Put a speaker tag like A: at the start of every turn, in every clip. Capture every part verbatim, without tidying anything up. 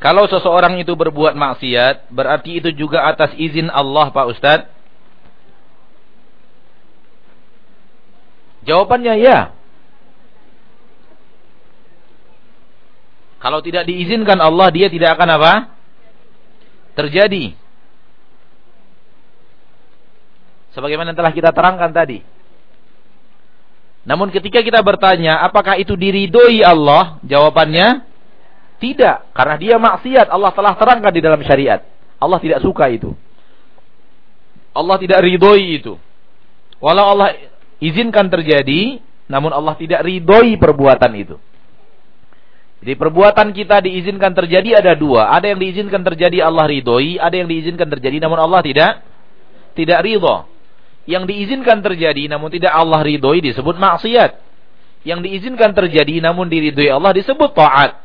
A: Kalau seseorang itu berbuat maksiat, berarti itu juga atas izin Allah, Pak Ustadz? Jawabannya ya. Kalau tidak diizinkan Allah, dia tidak akan apa? Terjadi. Sebagaimana telah kita terangkan tadi. Namun ketika kita bertanya, apakah itu diridhoi Allah? Jawabannya tidak, karena dia maksiat. Allah telah terangkan di dalam syariat. Allah tidak suka itu. Allah tidak ridhoi itu. Walau Allah izinkan terjadi, namun Allah tidak ridhoi perbuatan itu. Jadi perbuatan kita diizinkan terjadi ada dua. Ada yang diizinkan terjadi Allah ridhoi, ada yang diizinkan terjadi namun Allah tidak tidak ridho. Yang diizinkan terjadi namun tidak Allah ridhoi disebut maksiat. Yang diizinkan terjadi namun diridhoi Allah disebut taat.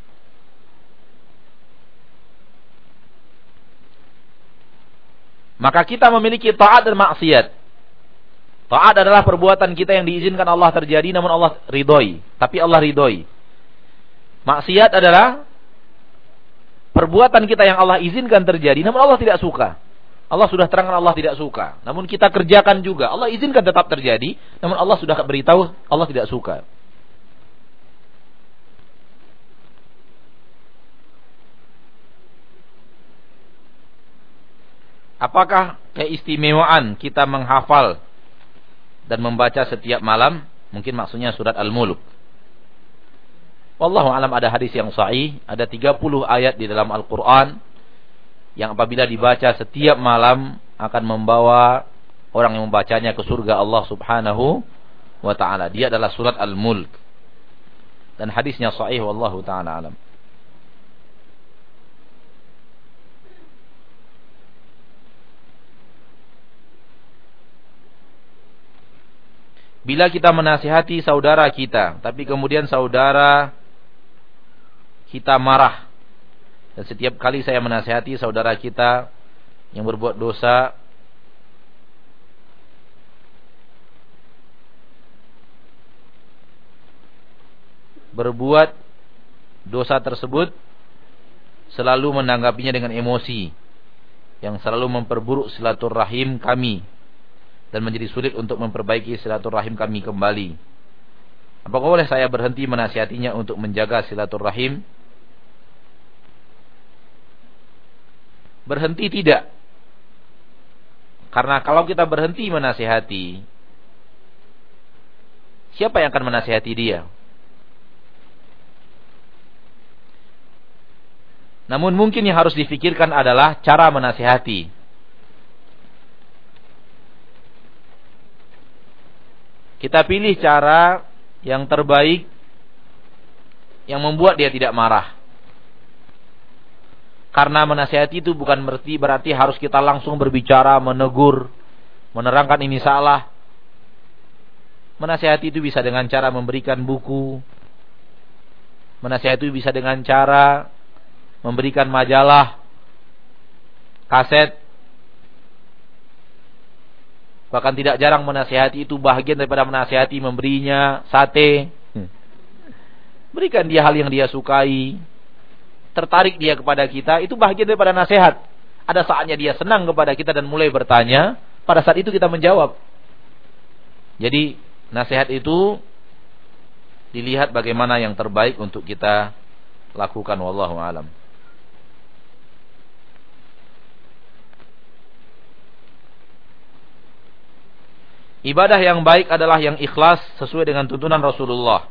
A: Maka kita memiliki taat dan maksiat. Taat adalah perbuatan kita yang diizinkan Allah terjadi namun Allah ridhoi, tapi Allah ridhoi. Maksiat adalah perbuatan kita yang Allah izinkan terjadi namun Allah tidak suka. Allah sudah terangkan Allah tidak suka, namun kita kerjakan juga. Allah izinkan tetap terjadi, namun Allah sudah beritahu Allah tidak suka. Apakah keistimewaan kita menghafal dan membaca setiap malam? Mungkin maksudnya surat Al-Mulk. Wallahu alam, ada hadis yang sahih, ada tiga puluh ayat di dalam Al-Quran yang apabila dibaca setiap malam akan membawa orang yang membacanya ke surga Allah subhanahu wa ta'ala. Dia adalah surat Al-Mulk. Dan hadisnya sahih, wallahu ta'ala alam. Bila kita menasihati saudara kita, tapi kemudian saudara kita marah. Dan setiap kali saya menasihati saudara kita yang berbuat dosa, berbuat dosa tersebut, selalu menanggapinya dengan emosi yang selalu memperburuk silaturahim kami dan menjadi sulit untuk memperbaiki silaturahim kami kembali. Apakah boleh saya berhenti menasihatinya untuk menjaga silaturahim? Berhenti tidak. Karena kalau kita berhenti menasihati, siapa yang akan menasihati dia? Namun mungkin yang harus difikirkan adalah cara menasihati. Kita pilih cara yang terbaik, yang membuat dia tidak marah. Karena menasihati itu bukan berarti, berarti harus kita langsung berbicara, menegur, menerangkan ini salah. Menasihati itu bisa dengan cara memberikan buku. Menasihati itu bisa dengan cara memberikan majalah, kaset. Bahkan tidak jarang menasihati itu bahagian daripada menasihati memberinya sate. Berikan dia hal yang dia sukai. Tertarik dia kepada kita, itu bahagian daripada nasihat. Ada saatnya dia senang kepada kita dan mulai bertanya, pada saat itu kita menjawab. Jadi nasihat itu dilihat bagaimana yang terbaik untuk kita lakukan, wallahu alam. Ibadah yang baik adalah yang ikhlas sesuai dengan tuntunan Rasulullah.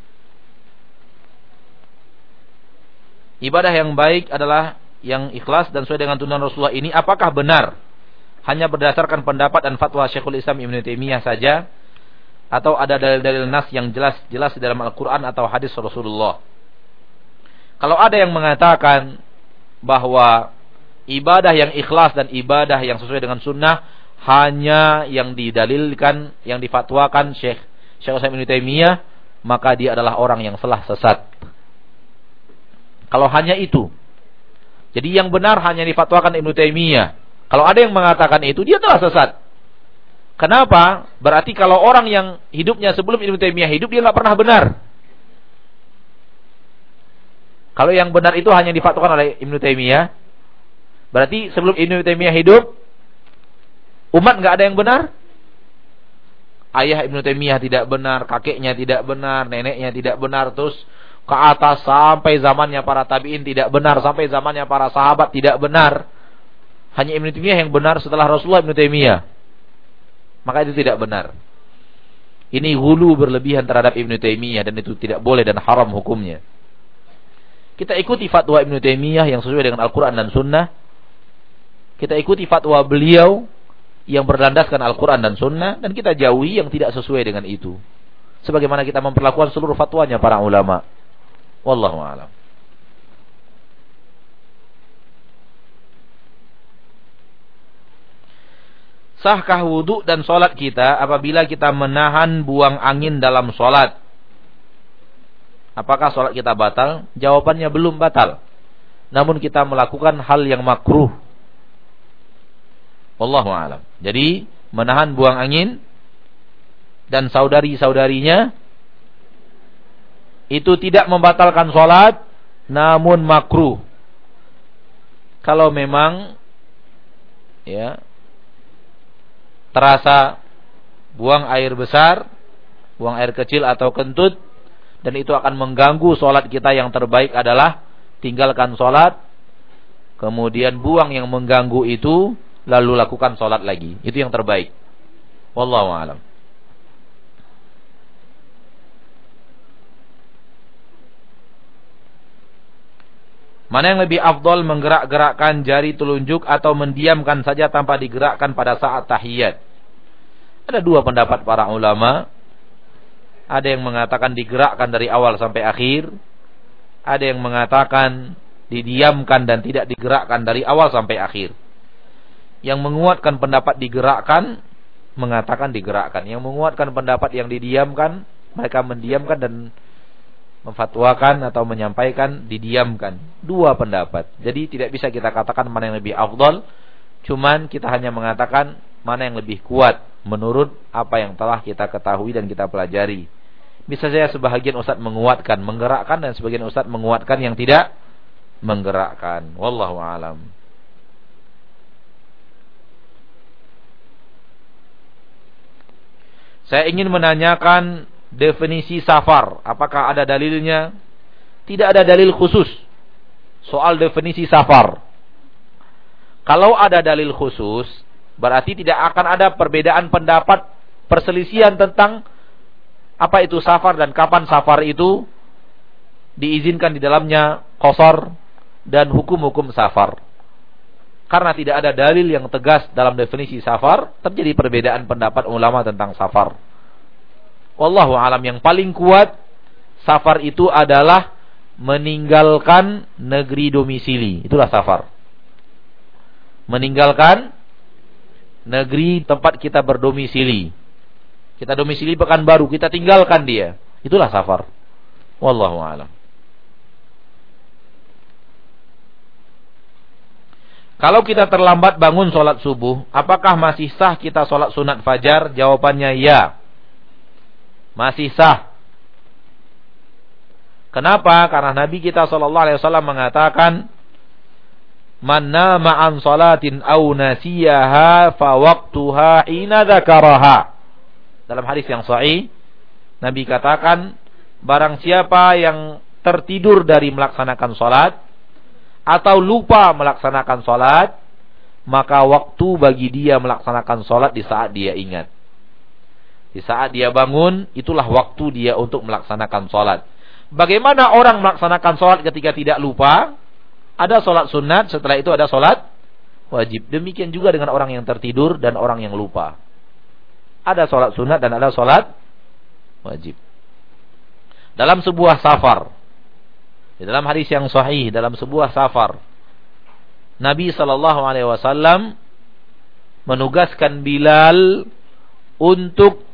A: Ibadah yang baik adalah yang ikhlas dan sesuai dengan tuntunan Rasulullah ini apakah benar hanya berdasarkan pendapat dan fatwa Syekhul Islam Ibnu Taimiyah saja, atau ada dalil-dalil nas yang jelas-jelas di dalam Al-Quran atau hadis Rasulullah? Kalau ada yang mengatakan bahwa ibadah yang ikhlas dan ibadah yang sesuai dengan sunnah hanya yang didalilkan, yang difatwakan Syekh Syekhul Islam Ibnu Taimiyah, maka dia adalah orang yang telah sesat. Kalau hanya itu, jadi yang benar hanya difatwakan Ibnu Taimiyah. Kalau ada yang mengatakan itu, dia telah sesat. Kenapa? Berarti kalau orang yang hidupnya sebelum Ibnu Taimiyah hidup, dia nggak pernah benar. Kalau yang benar itu hanya difatwakan oleh Ibnu Taimiyah, berarti sebelum Ibnu Taimiyah hidup, umat nggak ada yang benar? Ayah Ibnu Taimiyah tidak benar, kakeknya tidak benar, neneknya tidak benar, terus ke atas sampai zamannya para tabi'in tidak benar, sampai zamannya para sahabat tidak benar. Hanya Ibnu Taimiyah yang benar setelah Rasulullah Ibnu Taimiyah. Maka itu tidak benar. Ini hulu berlebihan terhadap Ibnu Taimiyah dan itu tidak boleh dan haram hukumnya. Kita ikuti fatwa Ibnu Taimiyah yang sesuai dengan Al-Quran dan Sunnah. Kita ikuti fatwa beliau yang berlandaskan Al-Quran dan Sunnah, dan kita jauhi yang tidak sesuai dengan itu. Sebagaimana kita memperlakukan seluruh fatwanya para ulama. Wallahu a'lam. Sahkah wudu dan solat kita apabila kita menahan buang angin dalam solat? Apakah solat kita batal? Jawabannya belum batal. Namun kita melakukan hal yang makruh. Wallahu a'lam. Jadi menahan buang angin dan saudari-saudarinya itu tidak membatalkan solat, namun makruh. Kalau memang ya terasa buang air besar, buang air kecil atau kentut, dan itu akan mengganggu solat kita, yang terbaik adalah tinggalkan solat, kemudian buang yang mengganggu itu, lalu lakukan solat lagi. Itu yang terbaik. Wallahu a'lam. Mana yang lebih afdol, menggerak-gerakkan jari telunjuk atau mendiamkan saja tanpa digerakkan pada saat tahiyat? Ada dua pendapat para ulama. Ada yang mengatakan digerakkan dari awal sampai akhir. Ada yang mengatakan didiamkan dan tidak digerakkan dari awal sampai akhir. Yang menguatkan pendapat digerakkan, mengatakan digerakkan. Yang menguatkan pendapat yang didiamkan, mereka mendiamkan dan memfatwakan atau menyampaikan didiamkan. Dua pendapat. Jadi tidak bisa kita katakan mana yang lebih afdal. Cuman kita hanya mengatakan mana yang lebih kuat menurut apa yang telah kita ketahui dan kita pelajari. Bisa saja sebahagian ustaz menguatkan, menggerakkan, dan sebagian ustaz menguatkan yang tidak menggerakkan. Wallahu a'lam. Saya ingin menanyakan definisi safar, apakah ada dalilnya? Tidak ada dalil khusus soal definisi safar. Kalau ada dalil khusus, berarti tidak akan ada perbedaan pendapat, perselisihan tentang apa itu safar dan kapan safar itu diizinkan di dalamnya qasar dan hukum-hukum safar. Karena tidak ada dalil yang tegas dalam definisi safar, terjadi perbedaan pendapat ulama tentang safar. Wallahu alam, yang paling kuat safar itu adalah meninggalkan negeri domisili. Itulah safar. Meninggalkan negeri tempat kita berdomisili. Kita domisili Pekanbaru, kita tinggalkan dia. Itulah safar. Wallahu alam. Kalau kita terlambat bangun sholat subuh, apakah masih sah kita sholat sunat fajar? Jawabannya ya. Masih sah. Kenapa? Karena Nabi kita sallallahu alaihi wasallam mengatakan, "Man nama an salatin aw nasiyaha fa waqtuha hina dzakaraha." Dalam hadis yang sahih, Nabi katakan, barang siapa yang tertidur dari melaksanakan salat atau lupa melaksanakan salat, maka waktu bagi dia melaksanakan salat di saat dia ingat. Di saat dia bangun, itulah waktu dia untuk melaksanakan sholat. Bagaimana orang melaksanakan sholat ketika tidak lupa? Ada sholat sunat, setelah itu ada sholat wajib. Demikian juga dengan orang yang tertidur dan orang yang lupa. Ada sholat sunat dan ada sholat wajib. Dalam sebuah safar, di dalam hadis yang sahih, dalam sebuah safar, Nabi sallallahu alaihi wasallam menugaskan Bilal untuk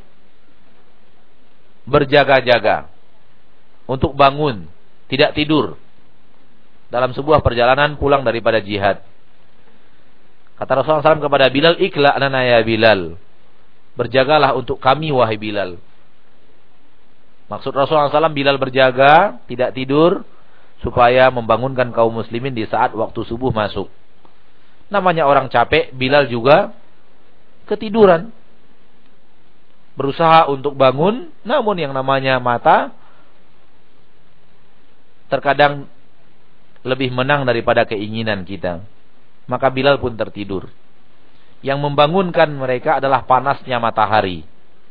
A: berjaga-jaga, untuk bangun, tidak tidur dalam sebuah perjalanan pulang daripada jihad. Kata Rasulullah shallallahu alaihi wasallam kepada Bilal, "Ikla lana ya Bilal." Berjagalah untuk kami wahai Bilal. Maksud Rasulullah shallallahu alaihi wasallam, Bilal berjaga, tidak tidur supaya membangunkan kaum muslimin di saat waktu subuh masuk. Namanya orang capek, Bilal juga ketiduran. Berusaha untuk bangun, namun yang namanya mata terkadang lebih menang daripada keinginan kita. Maka Bilal pun tertidur. Yang membangunkan mereka adalah panasnya matahari.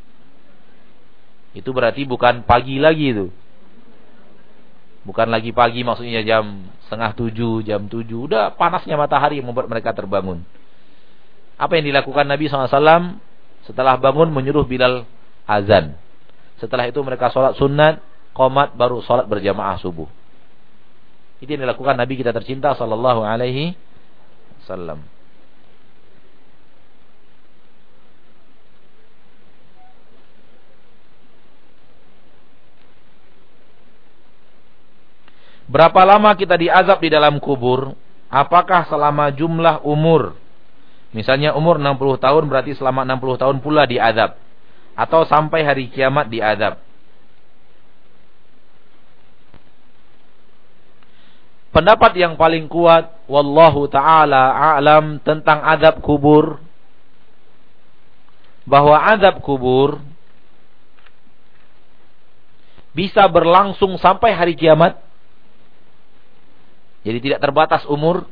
A: Itu berarti bukan pagi lagi itu. Bukan lagi pagi, maksudnya jam setengah tujuh, jam tujuh. Udah panasnya matahari yang membuat mereka terbangun. Apa yang dilakukan Nabi shallallahu alaihi wasallam? Setelah bangun menyuruh Bilal azan. Setelah itu mereka sholat sunat, qomat, baru sholat berjamaah subuh. Itu yang dilakukan Nabi kita tercinta sallallahu alaihi wasallam. Berapa lama kita diazab di dalam kubur? Apakah selama jumlah umur? Misalnya umur enam puluh tahun berarti selama enam puluh tahun pula diazab. Atau sampai hari kiamat diazab. Pendapat yang paling kuat, wallahu ta'ala a'lam, tentang azab kubur, bahwa azab kubur bisa berlangsung sampai hari kiamat. Jadi tidak terbatas umur.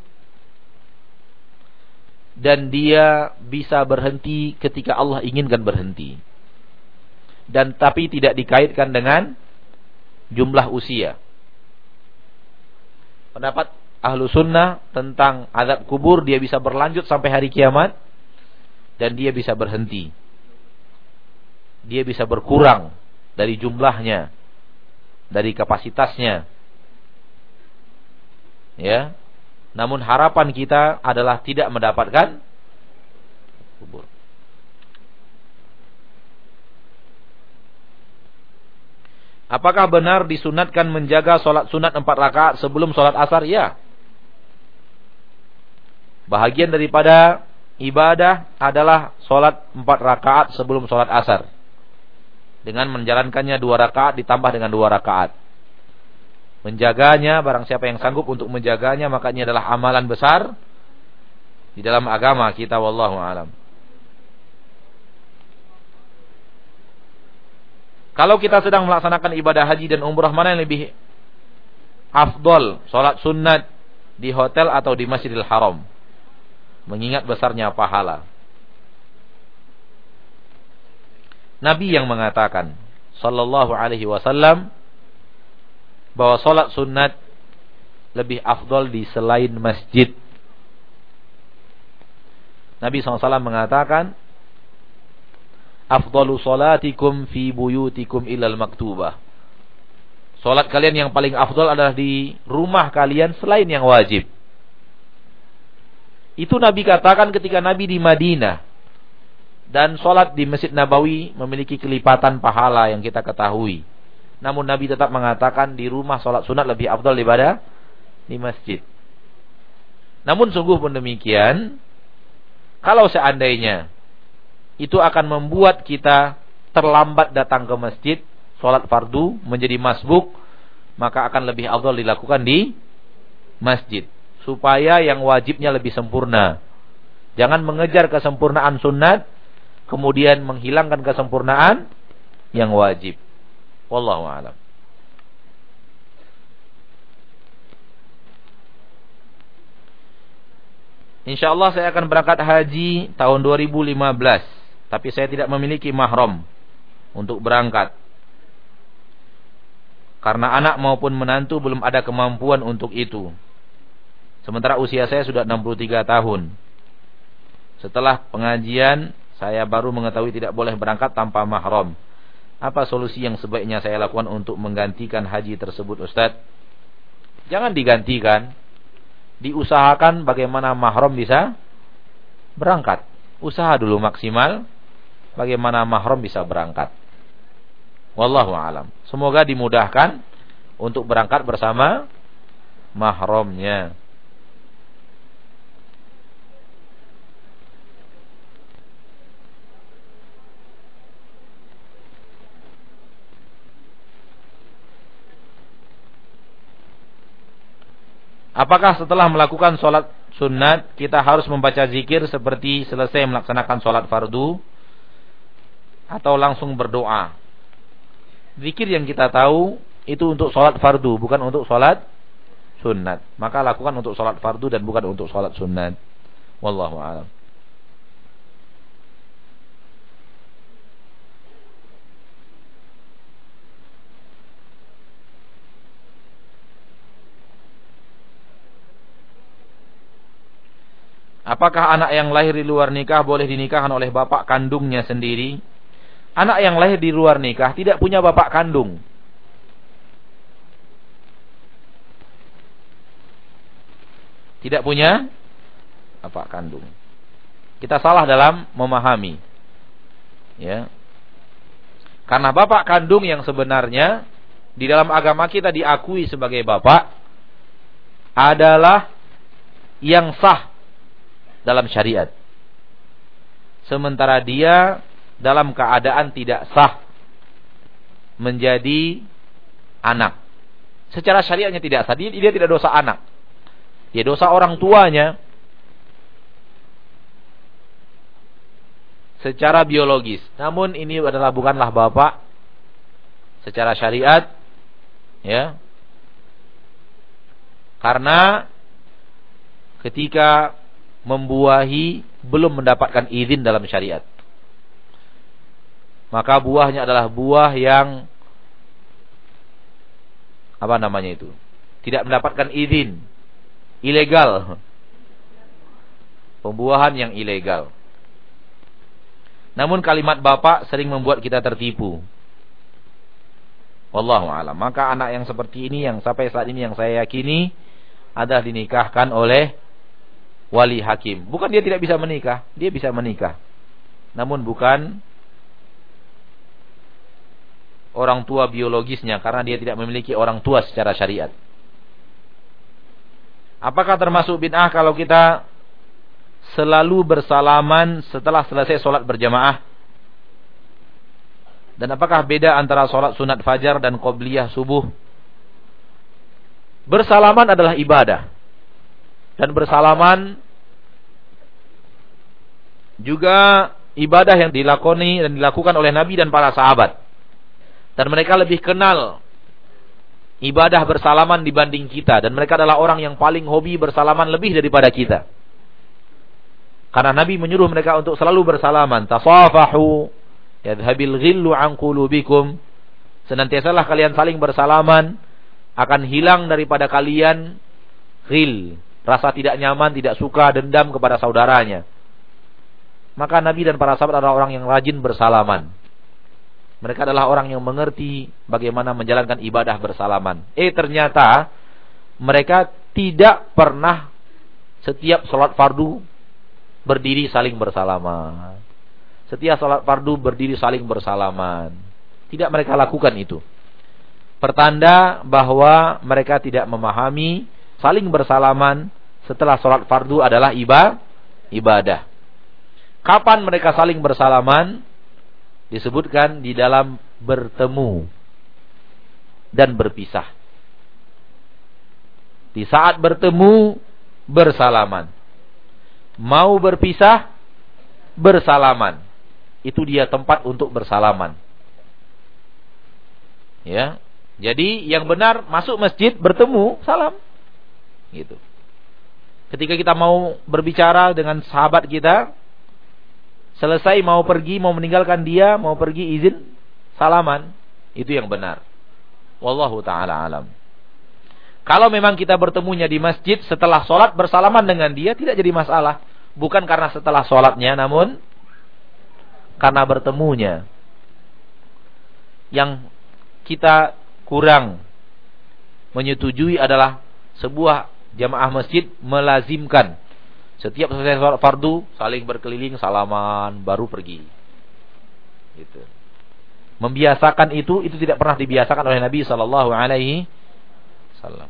A: Dan dia bisa berhenti ketika Allah inginkan berhenti. Dan tapi tidak dikaitkan dengan jumlah usia. Pendapat ahlu sunnah tentang azab kubur, dia bisa berlanjut sampai hari kiamat. Dan dia bisa berhenti. Dia bisa berkurang dari jumlahnya, dari kapasitasnya. Ya. Namun harapan kita adalah tidak mendapatkan kubur. Apakah benar disunatkan menjaga sholat sunat empat rakaat sebelum sholat asar? Ya. Bahagian daripada ibadah adalah sholat empat rakaat sebelum sholat asar. Dengan menjalankannya dua rakaat ditambah dengan dua rakaat. Menjaganya, barang siapa yang sanggup untuk menjaganya, maka ini adalah amalan besar di dalam agama kita, wallahu a'lam. Kalau kita sedang melaksanakan ibadah haji dan umrah, mana yang lebih afdol, sholat sunat di hotel atau di Masjidil Haram, mengingat besarnya pahala? Nabi yang mengatakan sallallahu alaihi wasallam bahwa sholat sunat lebih afdol di selain masjid. Nabi shallallahu alaihi wasallam mengatakan, afdalu sholatikum fi buyutikum ilal maktubah. Sholat kalian yang paling afdol adalah di rumah kalian selain yang wajib. Itu Nabi katakan ketika Nabi di Madinah. Dan sholat di Masjid Nabawi memiliki kelipatan pahala yang kita ketahui. Namun Nabi tetap mengatakan di rumah sholat sunat lebih afdal daripada di masjid. Namun sungguh pun demikian, kalau seandainya itu akan membuat kita terlambat datang ke masjid, sholat fardu menjadi masbuk, maka akan lebih afdal dilakukan di masjid. Supaya yang wajibnya lebih sempurna. Jangan mengejar kesempurnaan sunat, kemudian menghilangkan kesempurnaan yang wajib. Wallahu a'lam. Insyaallah saya akan berangkat haji tahun dua ribu lima belas, tapi saya tidak memiliki mahram untuk berangkat. Karena anak maupun menantu belum ada kemampuan untuk itu. Sementara usia saya sudah enam puluh tiga tahun. Setelah pengajian, saya baru mengetahui tidak boleh berangkat tanpa mahram. Apa solusi yang sebaiknya saya lakukan untuk menggantikan haji tersebut, Ustaz? Jangan digantikan. Diusahakan bagaimana mahram bisa berangkat. Usaha dulu maksimal bagaimana mahram bisa berangkat. Wallahu a'lam. Semoga dimudahkan untuk berangkat bersama mahramnya. Apakah setelah melakukan sholat sunat kita harus membaca zikir seperti selesai melaksanakan sholat fardu, atau langsung berdoa? Zikir yang kita tahu itu untuk sholat fardu, bukan untuk sholat sunat. Maka lakukan untuk sholat fardu dan bukan untuk sholat sunat. Wallahu a'lam. Apakah anak yang lahir di luar nikah boleh dinikahkan oleh bapak kandungnya sendiri? Anak yang lahir di luar nikah tidak punya bapak kandung. Tidak punya bapak kandung. Kita salah dalam memahami. Ya. Karena bapak kandung yang sebenarnya di dalam agama kita diakui sebagai bapak adalah yang sah dalam syariat. Sementara dia dalam keadaan tidak sah menjadi anak. Secara syariatnya tidak sah. Dia, dia tidak dosa anak. Dia dosa orang tuanya secara biologis. Namun ini adalah bukanlah bapak secara syariat, ya. Karena ketika membuahi belum mendapatkan izin dalam syariat. Maka buahnya adalah buah yang apa namanya itu? Tidak mendapatkan izin. Ilegal. Pembuahan yang ilegal. Namun kalimat bapak sering membuat kita tertipu. Wallahu a'lam. Maka anak yang seperti ini yang sampai saat ini yang saya yakini adalah dinikahkan oleh wali hakim. Bukan dia tidak bisa menikah, dia bisa menikah. Namun bukan orang tua biologisnya, karena dia tidak memiliki orang tua secara syariat. Apakah termasuk bid'ah kalau kita selalu bersalaman setelah selesai sholat berjamaah? Dan apakah beda antara sholat sunat fajar dan qobliyah subuh? Bersalaman adalah ibadah. Dan bersalaman juga ibadah yang dilakoni dan dilakukan oleh Nabi dan para sahabat. Dan mereka lebih kenal ibadah bersalaman dibanding kita. Dan mereka adalah orang yang paling hobi bersalaman lebih daripada kita. Karena Nabi menyuruh mereka untuk selalu bersalaman. Tasafahu yadhabil ghillu an qulubikum. Senantiasalah kalian saling bersalaman, akan hilang daripada kalian ghil, rasa tidak nyaman, tidak suka, dendam kepada saudaranya. Maka Nabi dan para sahabat adalah orang yang rajin bersalaman. Mereka adalah orang yang mengerti bagaimana menjalankan ibadah bersalaman. Eh ternyata mereka tidak pernah setiap sholat fardu berdiri saling bersalaman. Setiap sholat fardu berdiri saling bersalaman. Tidak mereka lakukan itu. Pertanda bahwa mereka tidak memahami saling bersalaman setelah sholat fardu adalah ibadah. Kapan mereka saling bersalaman? Disebutkan di dalam bertemu dan berpisah. Di saat bertemu, bersalaman. Mau berpisah, bersalaman. Itu dia tempat untuk bersalaman. Ya. Jadi yang benar masuk masjid, bertemu, salam. Gitu. Ketika kita mau berbicara dengan sahabat kita, selesai mau pergi, mau meninggalkan dia, mau pergi izin, salaman. Itu yang benar. Wallahu ta'ala alam. Kalau memang kita bertemunya di masjid setelah sholat bersalaman dengan dia, tidak jadi masalah. Bukan karena setelah sholatnya, namun karena bertemunya. Yang kita kurang menyetujui adalah sebuah jamaah masjid melazimkan setiap selesai sholat fardu saling berkeliling salaman baru pergi. Gitu. Membiasakan itu itu tidak pernah dibiasakan oleh Nabi sallallahu alaihi wasallam.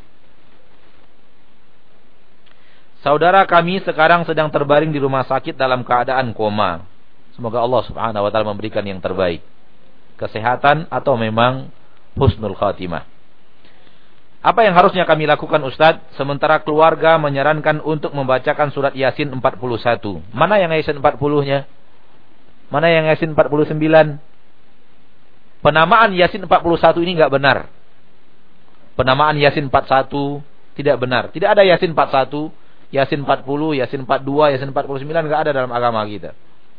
A: Saudara kami sekarang sedang terbaring di rumah sakit dalam keadaan koma. Semoga Allah Subhanahu wa taala memberikan yang terbaik. Kesehatan atau memang husnul khatimah. Apa yang harusnya kami lakukan Ustadz? Sementara keluarga menyarankan untuk membacakan surat Yasin empat puluh satu. Mana yang Yasin empat puluh-nya? Mana yang Yasin empat puluh sembilan? Penamaan Yasin empat puluh satu ini enggak benar. Penamaan Yasin empat puluh satu tidak benar. Tidak ada Yasin empat puluh satu, Yasin empat puluh, Yasin empat puluh dua, Yasin empat puluh sembilan, enggak ada dalam agama kita.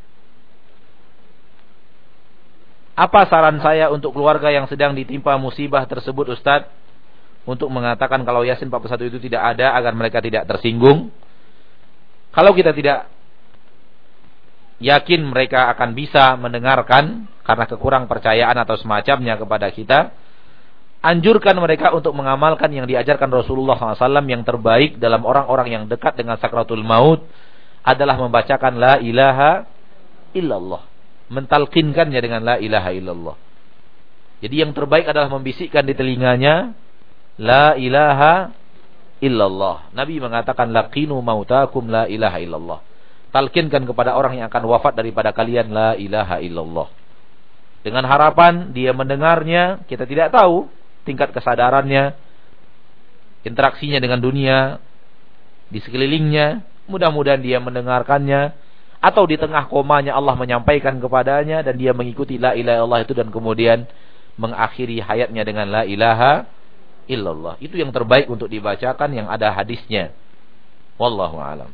A: Apa saran saya untuk keluarga yang sedang ditimpa musibah tersebut Ustadz? Untuk mengatakan kalau Yasin empat puluh satu itu tidak ada agar mereka tidak tersinggung. Kalau kita tidak yakin mereka akan bisa mendengarkan karena kekurang percayaan atau semacamnya kepada kita, anjurkan mereka untuk mengamalkan yang diajarkan Rasulullah shallallahu alaihi wasallam. Yang terbaik dalam orang-orang yang dekat dengan sakratul maut adalah membacakan la ilaha illallah, mentalqinkannya dengan la ilaha illallah. Jadi yang terbaik adalah membisikkan di telinganya la ilaha illallah. Nabi mengatakan laqinu mautakum la ilaha illallah. Talqinkan kepada orang yang akan wafat daripada kalian la ilaha illallah. Dengan harapan dia mendengarnya. Kita tidak tahu tingkat kesadarannya, interaksinya dengan dunia di sekelilingnya. Mudah-mudahan dia mendengarkannya, atau di tengah komanya Allah menyampaikan kepadanya dan dia mengikuti la ilaha illallah itu dan kemudian mengakhiri hayatnya dengan la ilaha illallah. Itu yang terbaik untuk dibacakan yang ada hadisnya. Wallahu a'lam.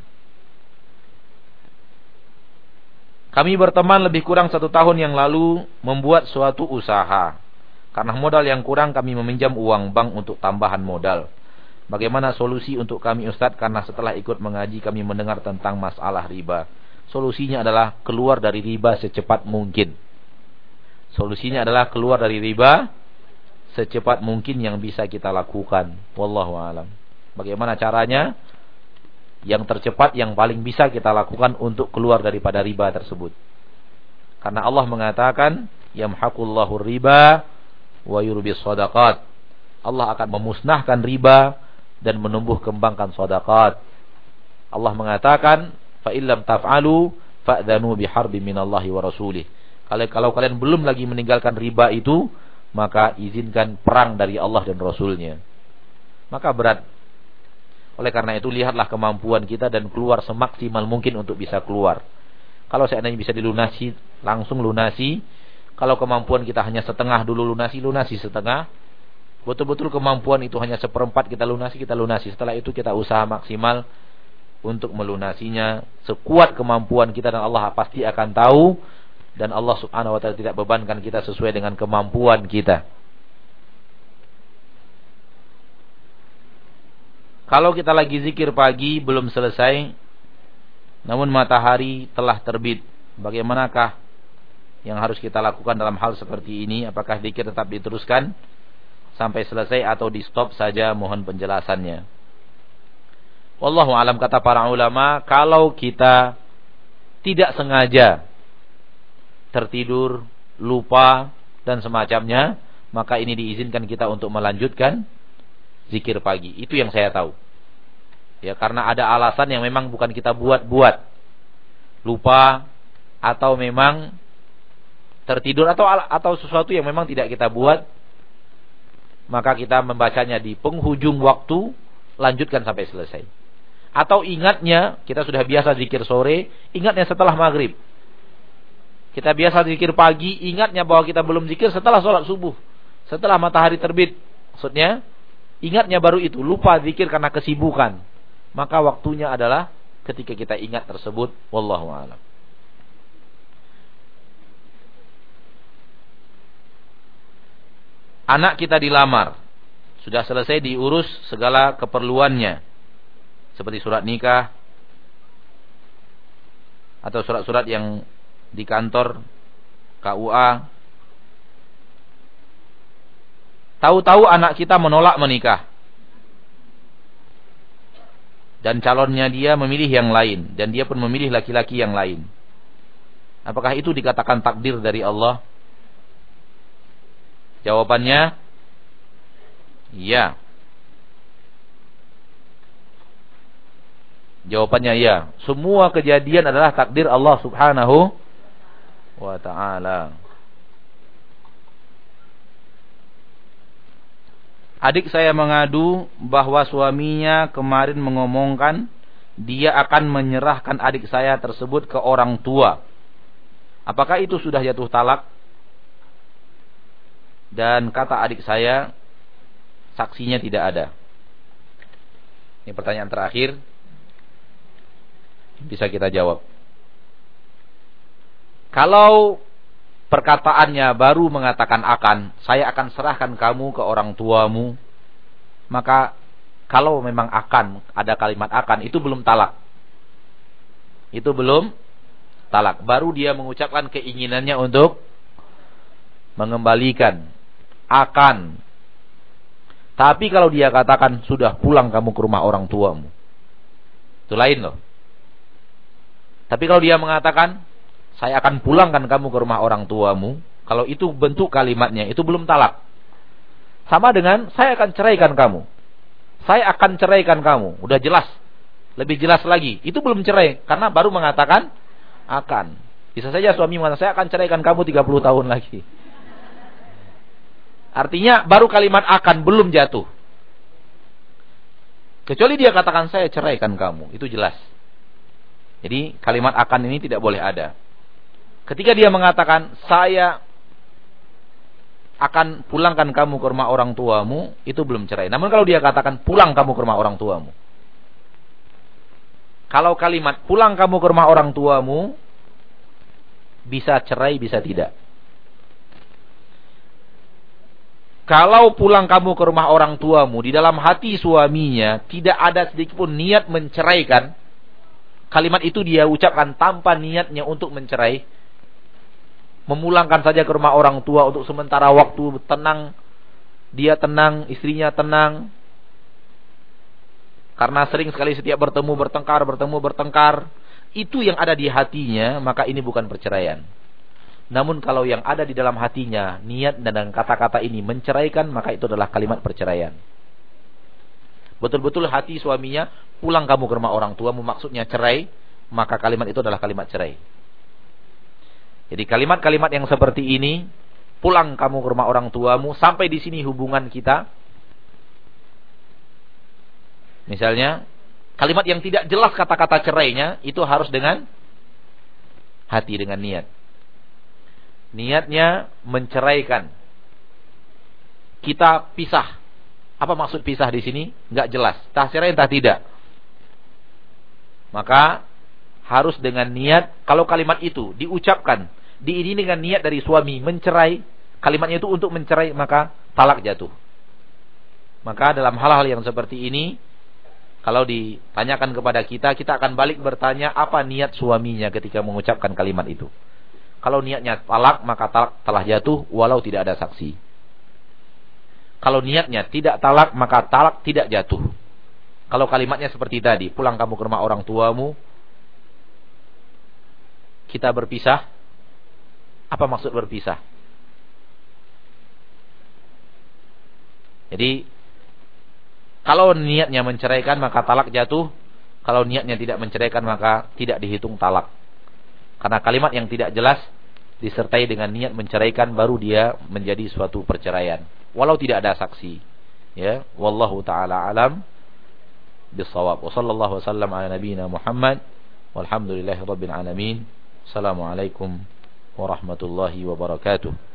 A: Kami berteman lebih kurang satu tahun yang lalu membuat suatu usaha. Karena modal yang kurang kami meminjam uang bank untuk tambahan modal. Bagaimana solusi untuk kami Ustadz? Karena setelah ikut mengaji kami mendengar tentang masalah riba. Solusinya adalah keluar dari riba secepat mungkin. Solusinya adalah keluar dari riba secepat mungkin yang bisa kita lakukan. Wallahu a'lam. Bagaimana caranya? Yang tercepat yang paling bisa kita lakukan untuk keluar daripada riba tersebut. Karena Allah mengatakan yamhaqullahu riba wa yurbis shadaqat. Allah akan memusnahkan riba dan menumbuh kembangkan shadaqat. Allah mengatakan fa illam taf'alu fa'dhanu biharbin minallahi wa rasulih. Kalau kalau kalian belum lagi meninggalkan riba itu, maka izinkan perang dari Allah dan Rasulnya. Maka berat. Oleh karena itu lihatlah kemampuan kita dan keluar semaksimal mungkin untuk bisa keluar. Kalau seandainya bisa dilunasi, langsung lunasi. Kalau kemampuan kita hanya setengah dulu lunasi, lunasi setengah. Betul-betul kemampuan itu hanya seperempat kita lunasi, kita lunasi. Setelah itu kita usaha maksimal untuk melunasinya sekuat kemampuan kita dan Allah pasti akan tahu. Dan Allah subhanahu wa ta'ala tidak bebankan kita sesuai dengan kemampuan kita. Kalau kita lagi zikir pagi belum selesai, namun matahari telah terbit, bagaimanakah yang harus kita lakukan dalam hal seperti ini? Apakah zikir tetap diteruskan sampai selesai atau di stop saja? Mohon penjelasannya. Wallahu a'lam. Kata para ulama, kalau kita tidak sengaja tertidur, lupa dan semacamnya, maka ini diizinkan kita untuk melanjutkan zikir pagi. Itu yang saya tahu. Ya, karena ada alasan yang memang bukan kita buat-buat. Lupa atau memang tertidur atau atau sesuatu yang memang tidak kita buat, maka kita membacanya di penghujung waktu, lanjutkan sampai selesai. Atau ingatnya, kita sudah biasa zikir sore, ingatnya setelah maghrib. Kita biasa zikir pagi, ingatnya bahwa kita belum zikir setelah sholat subuh, setelah matahari terbit. Maksudnya ingatnya baru itu, lupa zikir karena kesibukan. Maka waktunya adalah ketika kita ingat tersebut. Wallahu a'lam. Anak kita dilamar, sudah selesai diurus segala keperluannya, seperti surat nikah atau surat-surat yang di kantor K U A. Tahu-tahu anak kita menolak menikah dan calonnya dia memilih yang lain dan dia pun memilih laki-laki yang lain. Apakah itu dikatakan takdir dari Allah? Jawabannya ya. Jawabannya ya. Semua kejadian adalah takdir Allah subhanahu wa ta'ala. Adik saya mengadu bahwa suaminya kemarin mengomongkan dia akan menyerahkan adik saya tersebut ke orang tua. Apakah itu sudah jatuh talak? Dan kata adik saya, saksinya tidak ada. Ini pertanyaan terakhir, bisa kita jawab. Kalau perkataannya baru mengatakan akan, saya akan serahkan kamu ke orang tuamu, maka kalau memang akan, ada kalimat akan, itu belum talak. Itu belum talak. Baru dia mengucapkan keinginannya untuk mengembalikan. Akan. Tapi kalau dia katakan, sudah pulang kamu ke rumah orang tuamu, itu lain loh. Tapi kalau dia mengatakan, saya akan pulangkan kamu ke rumah orang tuamu, kalau itu bentuk kalimatnya, itu belum talak. Sama dengan, saya akan ceraikan kamu. Saya akan ceraikan kamu. Udah jelas. Lebih jelas lagi. Itu belum cerai. Karena baru mengatakan akan. Bisa saja suami mengatakan, saya akan ceraikan kamu tiga puluh tahun lagi. Artinya baru kalimat akan, belum jatuh. Kecuali dia katakan, saya ceraikan kamu. Itu jelas. Jadi kalimat akan ini tidak boleh ada. Ketika dia mengatakan, saya akan pulangkan kamu ke rumah orang tuamu, itu belum cerai. Namun kalau dia katakan, pulang kamu ke rumah orang tuamu. Kalau kalimat, pulang kamu ke rumah orang tuamu, bisa cerai, bisa tidak. Kalau pulang kamu ke rumah orang tuamu, di dalam hati suaminya tidak ada sedikitpun niat menceraikan, kalimat itu dia ucapkan tanpa niatnya untuk mencerai, memulangkan saja ke rumah orang tua untuk sementara waktu tenang, dia tenang, istrinya tenang, karena sering sekali setiap bertemu bertengkar, bertemu bertengkar, itu yang ada di hatinya, maka ini bukan perceraian. Namun kalau yang ada di dalam hatinya, niat dan kata-kata ini menceraikan, maka itu adalah kalimat perceraian. Betul-betul hati suaminya, pulang kamu ke rumah orang tuamu, maksudnya cerai, maka kalimat itu adalah kalimat cerai. Jadi kalimat-kalimat yang seperti ini, pulang kamu ke rumah orang tuamu, sampai di sini hubungan kita. Misalnya, kalimat yang tidak jelas kata-kata cerainya, itu harus dengan hati, dengan niat. Niatnya menceraikan. Kita pisah. Apa maksud pisah di sini? Enggak jelas. Entah cerai entah tidak. Maka harus dengan niat. Kalau kalimat itu diucapkan, diiringi dengan niat dari suami mencerai, kalimatnya itu untuk mencerai, maka talak jatuh. Maka dalam hal-hal yang seperti ini, kalau ditanyakan kepada kita, kita akan balik bertanya apa niat suaminya ketika mengucapkan kalimat itu. Kalau niatnya talak, maka talak telah jatuh walau tidak ada saksi. Kalau niatnya tidak talak, maka talak tidak jatuh. Kalau kalimatnya seperti tadi, pulang kamu ke rumah orang tuamu, kita berpisah. Apa maksud berpisah? Jadi, kalau niatnya menceraikan, maka talak jatuh. Kalau niatnya tidak menceraikan, maka tidak dihitung talak. Karena kalimat yang tidak jelas disertai dengan niat menceraikan, baru dia menjadi suatu perceraian walau tidak ada saksi. Ya, wallahu taala alam bissawab. Wa sallallahu wasallam ala nabiyyina Muhammad walhamdulillahirabbil alamin. Assalamualaikum warahmatullahi wabarakatuh.